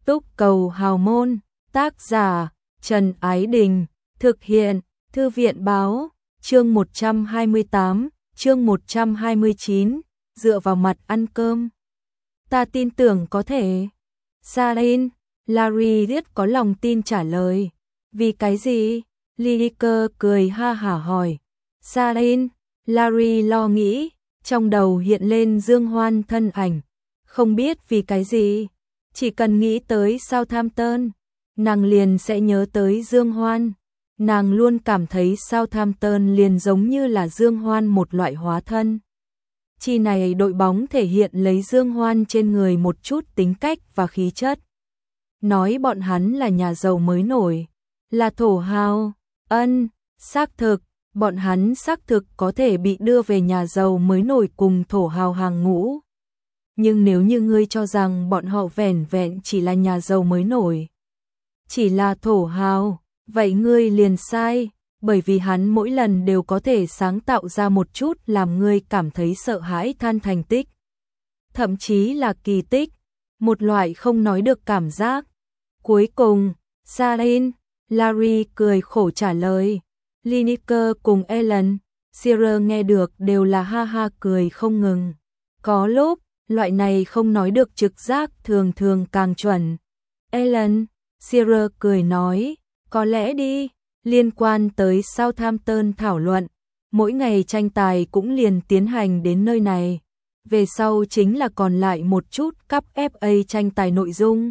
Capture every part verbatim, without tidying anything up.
Túc Cầu Hào Môn, tác giả Trần Ái Đình, thực hiện Thư viện Báo, chương một trăm hai mươi tám, chương một trăm hai mươi chín, dựa vào mặt ăn cơm. Ta tin tưởng có thể. Sarin, Larry rất có lòng tin trả lời. Vì cái gì? Lineker cười ha hả hỏi. Sarin, Larry lo nghĩ, trong đầu hiện lên Dương Hoan thân ảnh. Không biết vì cái gì, chỉ cần nghĩ tới Southampton, nàng liền sẽ nhớ tới Dương Hoan. Nàng luôn cảm thấy Southampton liền giống như là Dương Hoan một loại hóa thân. Chi này đội bóng thể hiện lấy Dương Hoan trên người một chút tính cách và khí chất. Nói bọn hắn là nhà giàu mới nổi, là thổ hào, ân, xác thực, bọn hắn xác thực có thể bị đưa về nhà giàu mới nổi cùng thổ hào hàng ngũ. Nhưng nếu như ngươi cho rằng bọn họ vẻn vẹn chỉ là nhà giàu mới nổi, chỉ là thổ hào, vậy ngươi liền sai, bởi vì hắn mỗi lần đều có thể sáng tạo ra một chút làm ngươi cảm thấy sợ hãi than thành tích. Thậm chí là kỳ tích, một loại không nói được cảm giác. Cuối cùng, Sarin, Larry cười khổ trả lời. Lineker cùng Ellen, Shearer nghe được đều là ha ha cười không ngừng. Có lúc, loại này không nói được trực giác thường thường càng chuẩn. Ellen, Shearer cười nói, có lẽ đi, liên quan tới Southampton thảo luận, mỗi ngày tranh tài cũng liền tiến hành đến nơi này. Về sau chính là còn lại một chút cúp ép a tranh tài nội dung.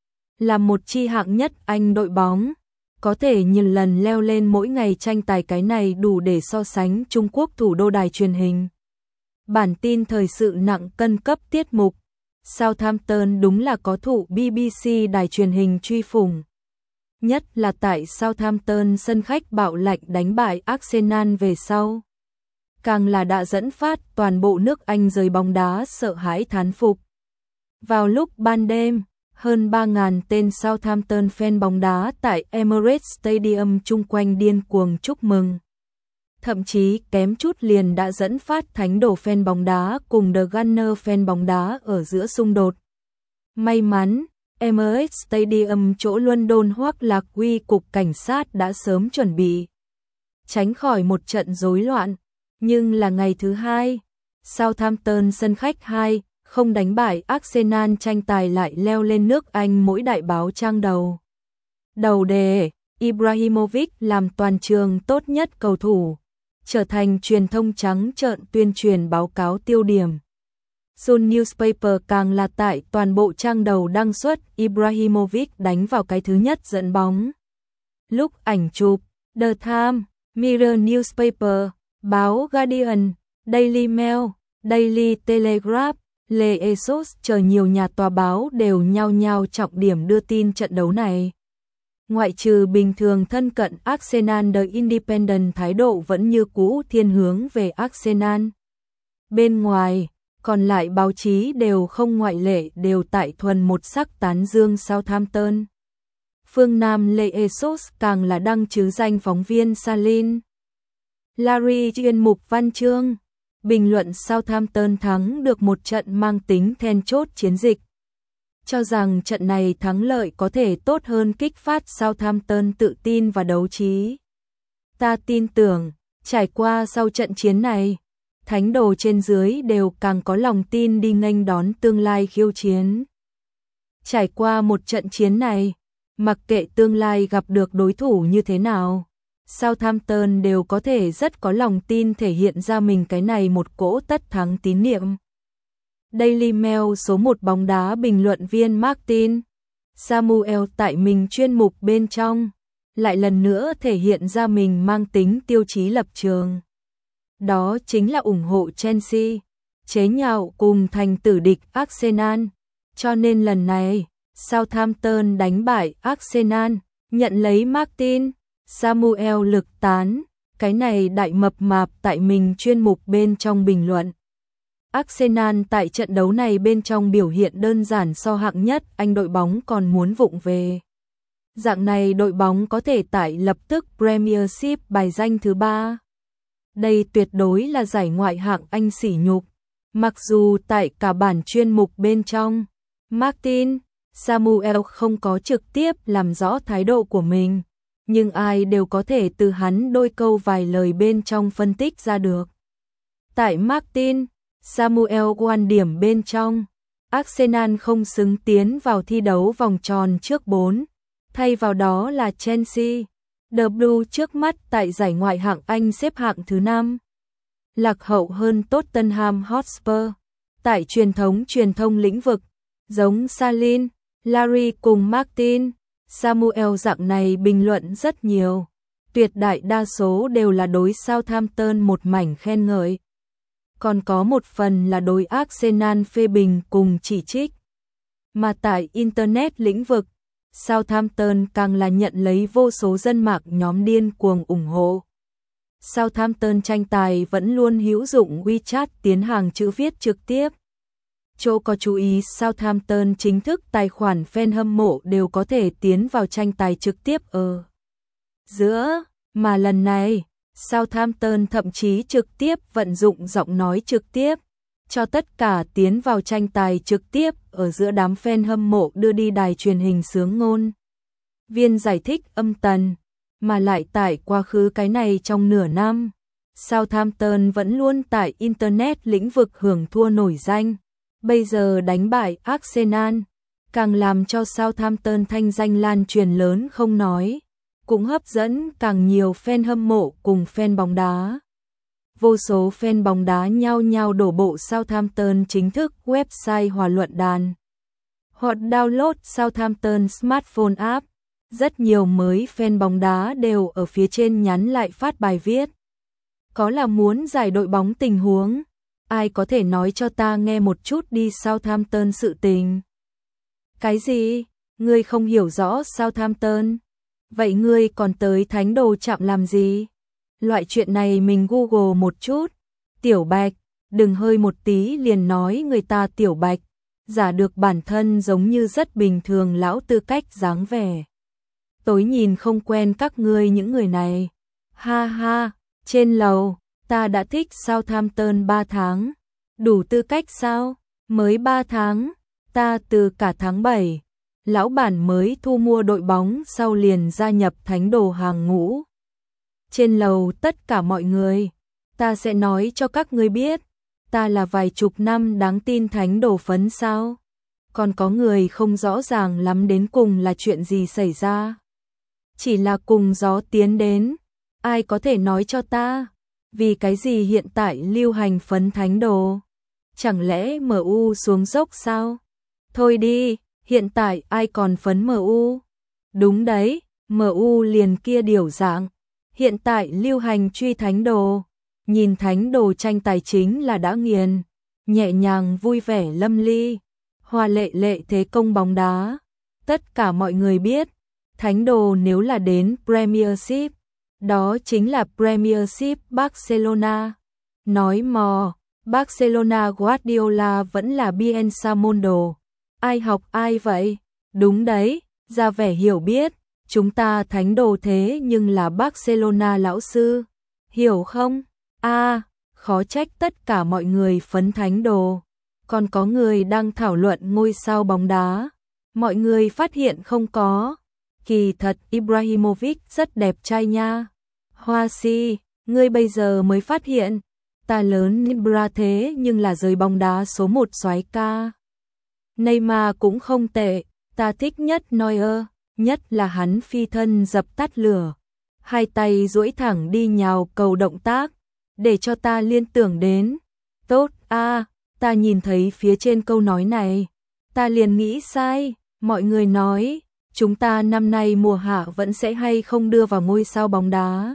Là một chi hạng nhất Anh đội bóng, có thể nhiều lần leo lên mỗi ngày tranh tài, cái này đủ để so sánh Trung Quốc thủ đô đài truyền hình. Bản tin thời sự nặng cân cấp tiết mục, Southampton đúng là có thụ bê bê xê đài truyền hình truy phủng. Nhất là tại Southampton sân khách bạo lệnh đánh bại Arsenal về sau. Càng là đã dẫn phát toàn bộ nước Anh giới bóng đá sợ hãi thán phục. Vào lúc ban đêm, hơn ba nghìn tên Southampton fan bóng đá tại Emirates Stadium chung quanh điên cuồng chúc mừng. Thậm chí kém chút liền đã dẫn phát thánh đồ fan bóng đá cùng The Gunner fan bóng đá ở giữa xung đột. May mắn, Emirates Stadium chỗ London hoặc là quy cục cảnh sát đã sớm chuẩn bị, tránh khỏi một trận rối loạn. Nhưng là ngày thứ hai, Southampton sân khách hai không đánh bại Arsenal tranh tài lại leo lên nước Anh mỗi đại báo trang đầu. Đầu đề, Ibrahimovic làm toàn trường tốt nhất cầu thủ, trở thành truyền thông trắng trợn tuyên truyền báo cáo tiêu điểm. Sun Newspaper càng là tại toàn bộ trang đầu đăng xuất Ibrahimovic đánh vào cái thứ nhất dẫn bóng. Lúc ảnh chụp, The Times, Mirror Newspaper, báo Guardian, Daily Mail, Daily Telegraph, Le Esos chờ nhiều nhà tòa báo đều nhao nhao trọng điểm đưa tin trận đấu này. Ngoại trừ bình thường thân cận Arsenal, The Independent thái độ vẫn như cũ thiên hướng về Arsenal. Bên ngoài, còn lại báo chí đều không ngoại lệ đều tại thuần một sắc tán dương Southampton. Phương Nam Le Esos càng là đăng chứ danh phóng viên Salin. Larry chuyên mục văn chương, bình luận Southampton thắng được một trận mang tính then chốt chiến dịch. Cho rằng trận này thắng lợi có thể tốt hơn kích phát Southampton tự tin và đấu trí. Ta tin tưởng, trải qua sau trận chiến này, thánh đồ trên dưới đều càng có lòng tin đi nghênh đón tương lai khiêu chiến. Trải qua một trận chiến này, mặc kệ tương lai gặp được đối thủ như thế nào, Southampton đều có thể rất có lòng tin thể hiện ra mình cái này một cỗ tất thắng tín niệm. Daily Mail số một bóng đá bình luận viên Martin Samuel tại mình chuyên mục bên trong, lại lần nữa thể hiện ra mình mang tính tiêu chí lập trường. Đó chính là ủng hộ Chelsea, chế nhạo cùng thành tử địch Arsenal. Cho nên lần này, Southampton đánh bại Arsenal, nhận lấy Martin Samuel lực tán, cái này đại mập mạp tại mình chuyên mục bên trong bình luận. Arsenal tại trận đấu này bên trong biểu hiện đơn giản so hạng nhất Anh đội bóng còn muốn vụng về. Dạng này đội bóng có thể tại lập tức Premiership bài danh thứ ba. Đây tuyệt đối là giải ngoại hạng Anh sỉ nhục. Mặc dù tại cả bản chuyên mục bên trong, Martin Samuel không có trực tiếp làm rõ thái độ của mình, nhưng ai đều có thể từ hắn đôi câu vài lời bên trong phân tích ra được. Tại Martin, Samuel quan điểm bên trong, Arsenal không xứng tiến vào thi đấu vòng tròn trước bốn, thay vào đó là Chelsea. The Blue trước mắt tại giải Ngoại hạng Anh xếp hạng thứ năm, lạc hậu hơn Tottenham Hotspur. Tại truyền thống truyền thông lĩnh vực, giống Salin, Larry cùng Martin, Samuel dạng này bình luận rất nhiều, tuyệt đại đa số đều là đối Southampton một mảnh khen ngợi. Còn có một phần là đối Arsenal phê bình cùng chỉ trích. Mà tại Internet lĩnh vực, Southampton càng là nhận lấy vô số dân mạng nhóm điên cuồng ủng hộ. Southampton tranh tài vẫn luôn hữu dụng WeChat tiến hàng chữ viết trực tiếp. Chỗ có chú ý Southampton chính thức tài khoản fan hâm mộ đều có thể tiến vào tranh tài trực tiếp ở giữa, mà lần này Southampton thậm chí trực tiếp vận dụng giọng nói trực tiếp, cho tất cả tiến vào tranh tài trực tiếp ở giữa đám fan hâm mộ đưa đi đài truyền hình xướng ngôn. Viên giải thích âm tần, mà lại tại quá khứ cái này trong nửa năm, Southampton vẫn luôn tại Internet lĩnh vực hưởng thua nổi danh. Bây giờ đánh bại Arsenal, càng làm cho Southampton thanh danh lan truyền lớn không nói, cũng hấp dẫn càng nhiều fan hâm mộ cùng fan bóng đá. Vô số fan bóng đá nhao nhao đổ bộ Southampton chính thức website hòa luận đàn, hoặc download Southampton smartphone app. Rất nhiều mới fan bóng đá đều ở phía trên nhắn lại phát bài viết. Có là muốn giải đội bóng tình huống. Ai có thể nói cho ta nghe một chút đi Southampton sự tình? Cái gì? Ngươi không hiểu rõ Southampton? Vậy ngươi còn tới Thánh Đồ Trạm làm gì? Loại chuyện này mình Google một chút. Tiểu Bạch, đừng hơi một tí liền nói người ta Tiểu Bạch, giả được bản thân giống như rất bình thường lão tư cách dáng vẻ. Tối nhìn không quen các ngươi những người này. Ha ha, trên lầu. Ta đã thích Southampton ba tháng. Đủ tư cách sao? Mới ba tháng. Ta từ cả tháng bảy. Lão bản mới thu mua đội bóng sau liền gia nhập Thánh Đồ hàng ngũ. Trên lầu tất cả mọi người. Ta sẽ nói cho các ngươi biết. Ta là vài chục năm đáng tin Thánh Đồ phấn sao? Còn có người không rõ ràng lắm đến cùng là chuyện gì xảy ra. Chỉ là cùng gió tiến đến. Ai có thể nói cho ta? Vì cái gì hiện tại lưu hành phấn Thánh Đồ? Chẳng lẽ em u xuống dốc sao? Thôi đi, hiện tại ai còn phấn em u? Đúng đấy, em u liền kia điều dạng. Hiện tại lưu hành truy Thánh Đồ. Nhìn Thánh Đồ tranh tài chính là đã nghiền. Nhẹ nhàng vui vẻ lâm ly. Hoa lệ lệ thế công bóng đá. Tất cả mọi người biết. Thánh Đồ nếu là đến Premiership, đó chính là Premiership Barcelona. Nói mò, Barcelona Guardiola vẫn là Bielsa môn đồ. Ai học ai vậy? Đúng đấy, ra vẻ hiểu biết. Chúng ta Thánh Đồ thế nhưng là Barcelona lão sư. Hiểu không? À, khó trách tất cả mọi người phấn Thánh Đồ. Còn có người đang thảo luận ngôi sao bóng đá. Mọi người phát hiện không có. Kỳ thật Ibrahimovic rất đẹp trai nha. Hoa si, ngươi bây giờ mới phát hiện. Ta lớn Ibra thế nhưng là giới bóng đá số một soái ca. Neymar cũng không tệ. Ta thích nhất Neuer, nhất là hắn phi thân dập tắt lửa. Hai tay duỗi thẳng đi nhào cầu động tác. Để cho ta liên tưởng đến. Tốt a, ta nhìn thấy phía trên câu nói này. Ta liền nghĩ sai. Mọi người nói. Chúng ta năm nay mùa hạ vẫn sẽ hay không đưa vào ngôi sao bóng đá.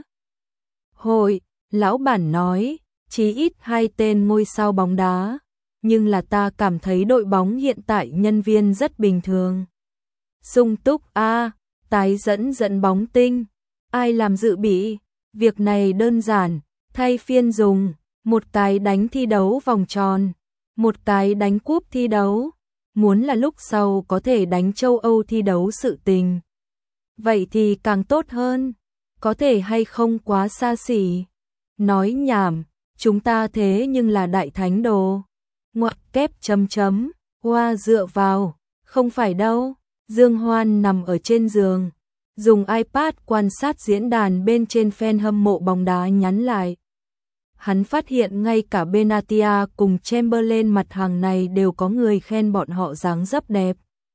Hội, lão bản nói, chí ít hai tên ngôi sao bóng đá. Nhưng là ta cảm thấy đội bóng hiện tại nhân viên rất bình thường. Sung túc a, tái dẫn dẫn bóng tinh. Ai làm dự bị? Việc này đơn giản, thay phiên dùng. Một cái đánh thi đấu vòng tròn, một cái đánh cúp thi đấu. Muốn là lúc sau có thể đánh châu Âu thi đấu sự tình. Vậy thì càng tốt hơn. Có thể hay không quá xa xỉ. Nói nhảm, chúng ta thế nhưng là đại Thánh Đồ. Ngoặc kép chấm chấm, hoa dựa vào, Không phải đâu. Dương Hoan nằm ở trên giường, dùng iPad quan sát diễn đàn bên trên fan hâm mộ bóng đá nhắn lại. Hắn phát hiện ngay cả Benatia cùng Chamberlain mặt hàng này đều có người khen bọn họ dáng dấp đẹp.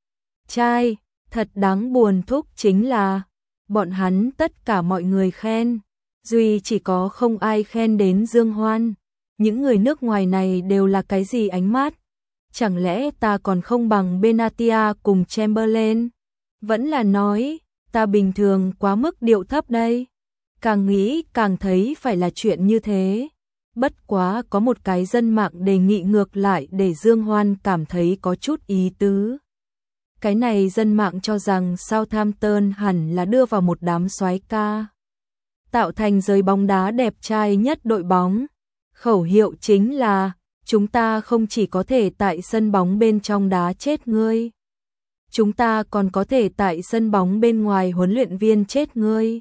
Trai, thật đáng buồn thúc chính là bọn hắn tất cả mọi người khen, duy chỉ có không ai khen đến Dương Hoan. Những người nước ngoài này đều là cái gì ánh mắt? Chẳng lẽ ta còn không bằng Benatia cùng Chamberlain? Vẫn là nói, ta bình thường quá mức điệu thấp đây. Càng nghĩ càng thấy phải là chuyện như thế. Bất quá có một cái dân mạng đề nghị ngược lại để Dương Hoan cảm thấy có chút ý tứ. Cái này dân mạng cho rằng Southampton hẳn là đưa vào một đám soái ca, tạo thành giới bóng đá đẹp trai nhất đội bóng. Khẩu hiệu chính là, chúng ta không chỉ có thể tại sân bóng bên trong đá chết ngươi, chúng ta còn có thể tại sân bóng bên ngoài huấn luyện viên chết ngươi.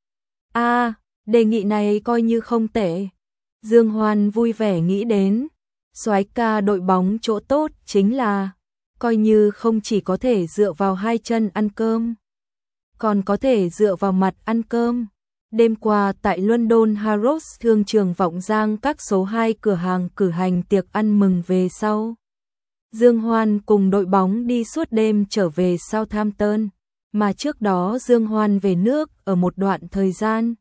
A, à, đề nghị này coi như không tệ. Dương Hoan vui vẻ nghĩ đến, soái ca đội bóng chỗ tốt chính là, coi như không chỉ có thể dựa vào hai chân ăn cơm, còn có thể dựa vào mặt ăn cơm. Đêm qua tại London Harrods thương trường Vọng Giang các số hai cửa hàng cử hành tiệc ăn mừng về sau. Dương Hoan cùng đội bóng đi suốt đêm trở về Southampton, mà trước đó Dương Hoan về nước ở một đoạn thời gian.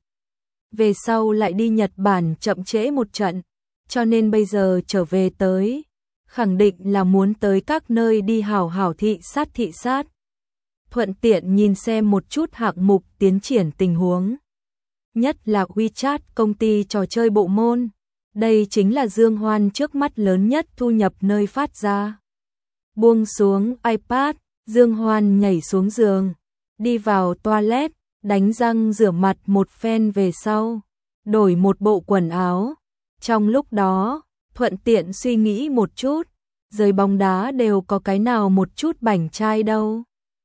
Về sau lại đi Nhật Bản chậm trễ một trận, cho nên bây giờ trở về tới, khẳng định là muốn tới các nơi đi hảo hảo thị sát thị sát. Thuận tiện nhìn xem một chút hạng mục tiến triển tình huống. Nhất là WeChat công ty trò chơi bộ môn. Đây chính là Dương Hoan trước mắt lớn nhất thu nhập nơi phát ra. Buông xuống iPad, Dương Hoan nhảy xuống giường, đi vào toilet, đánh răng rửa mặt một phen về sau, đổi một bộ quần áo. Trong lúc đó, thuận tiện suy nghĩ một chút, giới bóng đá đều có cái nào một chút bảnh trai đâu.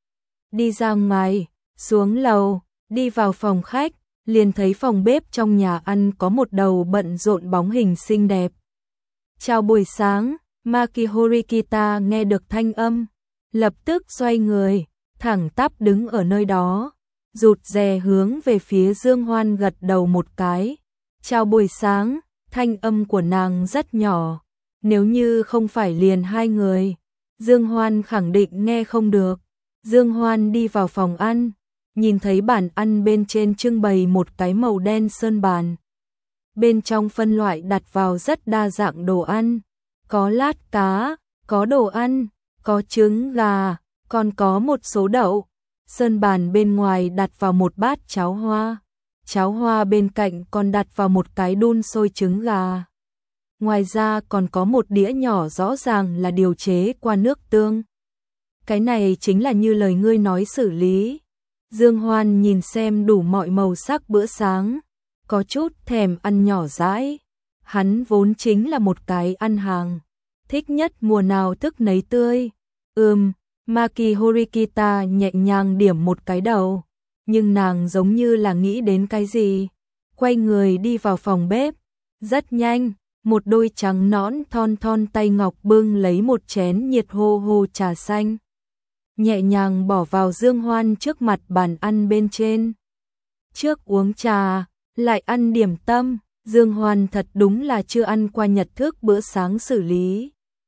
Đi ra ngoài, xuống lầu, đi vào phòng khách, liền thấy phòng bếp trong nhà ăn có một đầu bận rộn bóng hình xinh đẹp. Chào buổi sáng, Maki Horikita nghe được thanh âm, lập tức xoay người, thẳng tắp đứng ở nơi đó, rụt rè hướng về phía Dương Hoan gật đầu một cái. Chào buổi sáng, thanh âm của nàng rất nhỏ, nếu như không phải liền hai người, Dương Hoan khẳng định nghe không được. Dương Hoan đi vào phòng ăn, nhìn thấy bàn ăn bên trên trưng bày một cái màu đen sơn bàn. Bên trong phân loại đặt vào rất đa dạng đồ ăn, có lát cá, có đồ ăn, có trứng gà, còn có một số đậu. Sơn bàn bên ngoài đặt vào một bát cháo hoa, cháo hoa bên cạnh còn đặt vào một cái đun sôi trứng gà. Ngoài ra còn có một đĩa nhỏ rõ ràng là điều chế qua nước tương. Cái này chính là như lời ngươi nói xử lý. Dương Hoan nhìn xem đủ mọi màu sắc bữa sáng, có chút thèm ăn nhỏ dãi. Hắn vốn chính là một cái ăn hàng, thích nhất mùa nào thức nấy tươi. Ừm, Maki Horikita nhẹ nhàng điểm một cái đầu, nhưng nàng giống như là nghĩ đến cái gì, quay người đi vào phòng bếp. Rất nhanh, một đôi trắng nõn thon thon tay ngọc bưng lấy một chén nhiệt hô hô trà xanh, nhẹ nhàng bỏ vào Dương Hoan trước mặt bàn ăn bên trên. Trước uống trà, lại ăn điểm tâm, Dương Hoan thật đúng là chưa ăn qua nhật thức bữa sáng xử lý.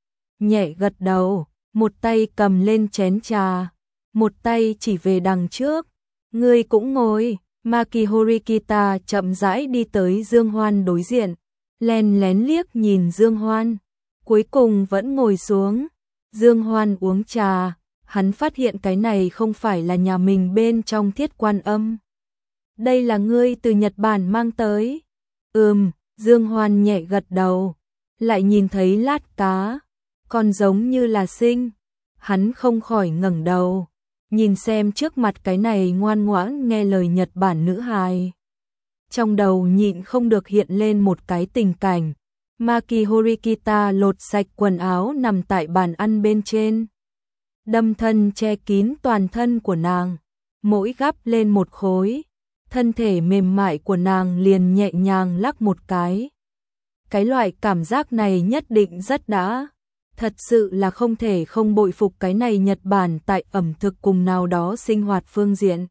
Nhẹ gật đầu, một tay cầm lên chén trà, một tay chỉ về đằng trước. Ngươi cũng ngồi. Maki Horikita chậm rãi đi tới Dương Hoan đối diện, lén lén liếc nhìn Dương Hoan, cuối cùng vẫn ngồi xuống. Dương Hoan uống trà, hắn phát hiện cái này không phải là nhà mình bên trong Thiết Quan Âm. Đây là ngươi từ Nhật Bản mang tới. Ừm, Dương Hoan nhẹ gật đầu, lại nhìn thấy lát cá, còn giống như là sinh. Hắn không khỏi ngẩng đầu, nhìn xem trước mặt cái này ngoan ngoãn nghe lời Nhật Bản nữ hài. Trong đầu nhịn không được hiện lên một cái tình cảnh. Maki Horikita lột sạch quần áo nằm tại bàn ăn bên trên, đâm thân che kín toàn thân của nàng, mỗi gắp lên một khối, thân thể mềm mại của nàng liền nhẹ nhàng lắc một cái. Cái loại cảm giác này nhất định rất đã. Thật sự là không thể không bội phục cái này Nhật Bản tại ẩm thực cùng nào đó sinh hoạt phương diện.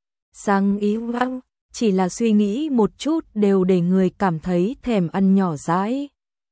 Sang ý vang, chỉ là suy nghĩ một chút đều để người cảm thấy thèm ăn nhỏ dãi.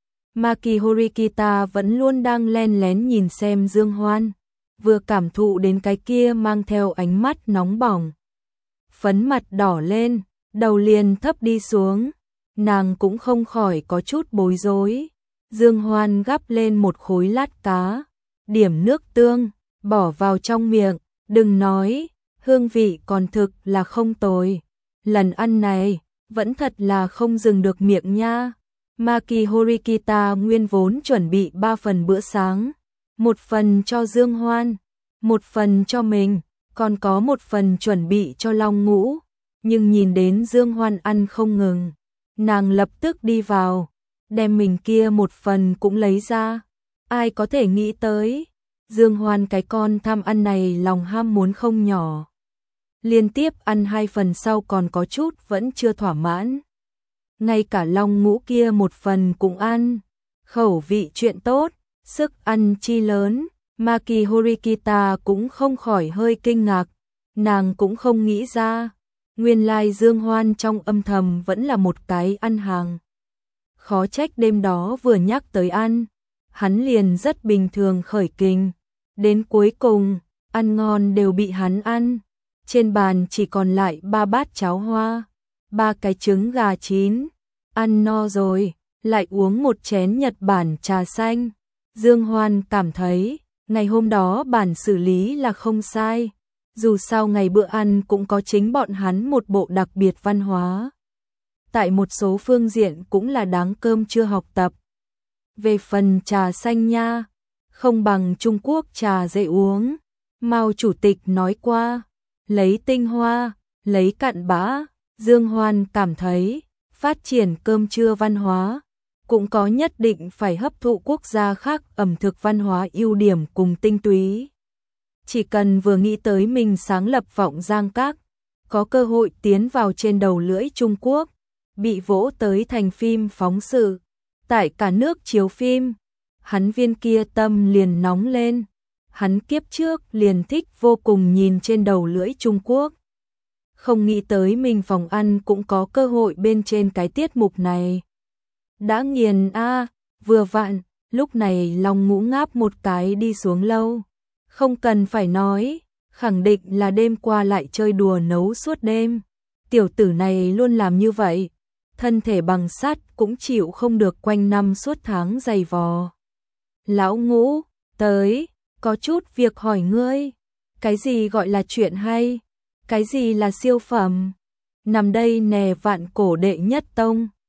Maki Horikita vẫn luôn đang len lén nhìn xem Dương Hoan, vừa cảm thụ đến cái kia mang theo ánh mắt nóng bỏng. Phấn mặt đỏ lên, đầu liền thấp đi xuống, nàng cũng không khỏi có chút bối rối. Dương Hoan gắp lên một khối lát cá, điểm nước tương, bỏ vào trong miệng, đừng nói, hương vị còn thực là không tồi. Lần ăn này, vẫn thật là không dừng được miệng nha. Maki Horikita nguyên vốn chuẩn bị ba phần bữa sáng, một phần cho Dương Hoan, một phần cho mình, còn có một phần chuẩn bị cho Long Ngũ, nhưng nhìn đến Dương Hoan ăn không ngừng, nàng lập tức đi vào, đem mình kia một phần cũng lấy ra. Ai có thể nghĩ tới, Dương Hoan cái con tham ăn này lòng ham muốn không nhỏ. Liên tiếp ăn hai phần sau còn có chút vẫn chưa thỏa mãn. Ngay cả Long Ngũ kia một phần cũng ăn. Khẩu vị chuyện tốt, sức ăn chi lớn, Maki Horikita cũng không khỏi hơi kinh ngạc. Nàng cũng không nghĩ ra, nguyên lai Dương Hoan trong âm thầm vẫn là một cái ăn hàng. Khó trách đêm đó vừa nhắc tới ăn, hắn liền rất bình thường khởi kình. Đến cuối cùng, ăn ngon đều bị hắn ăn. Trên bàn chỉ còn lại ba bát cháo hoa, ba cái trứng gà chín. Ăn no rồi, lại uống một chén Nhật Bản trà xanh. Dương Hoan cảm thấy, ngày hôm đó bản xử lý là không sai. Dù sao ngày bữa ăn cũng có chính bọn hắn một bộ đặc biệt văn hóa. Tại một số phương diện cũng là đáng cơm chưa học tập. Về phần trà xanh nha, không bằng Trung Quốc trà dễ uống. Mao Chủ tịch nói qua, lấy tinh hoa, lấy cặn bã. Dương Hoan cảm thấy, phát triển cơm trưa văn hóa, cũng có nhất định phải hấp thụ quốc gia khác ẩm thực văn hóa ưu điểm cùng tinh túy. Chỉ cần vừa nghĩ tới mình sáng lập Vọng Giang Các, có cơ hội tiến vào trên đầu lưỡi Trung Quốc, bị vỗ tới thành phim phóng sự, tại cả nước chiếu phim, hắn viên kia tâm liền nóng lên. Hắn kiếp trước liền thích vô cùng nhìn trên đầu lưỡi Trung Quốc. Không nghĩ tới mình phòng ăn cũng có cơ hội bên trên cái tiết mục này. Đã nghiền a, à, vừa vặn, lúc này Long Ngũ ngáp một cái đi xuống lâu. Không cần phải nói, khẳng định là đêm qua lại chơi đùa nấu suốt đêm. Tiểu tử này luôn làm như vậy, thân thể bằng sắt cũng chịu không được quanh năm suốt tháng dày vò. Lão Ngũ, tới, có chút việc hỏi ngươi. Cái gì gọi là chuyện hay? Cái gì là siêu phẩm? Nằm đây nè vạn cổ đệ nhất tông.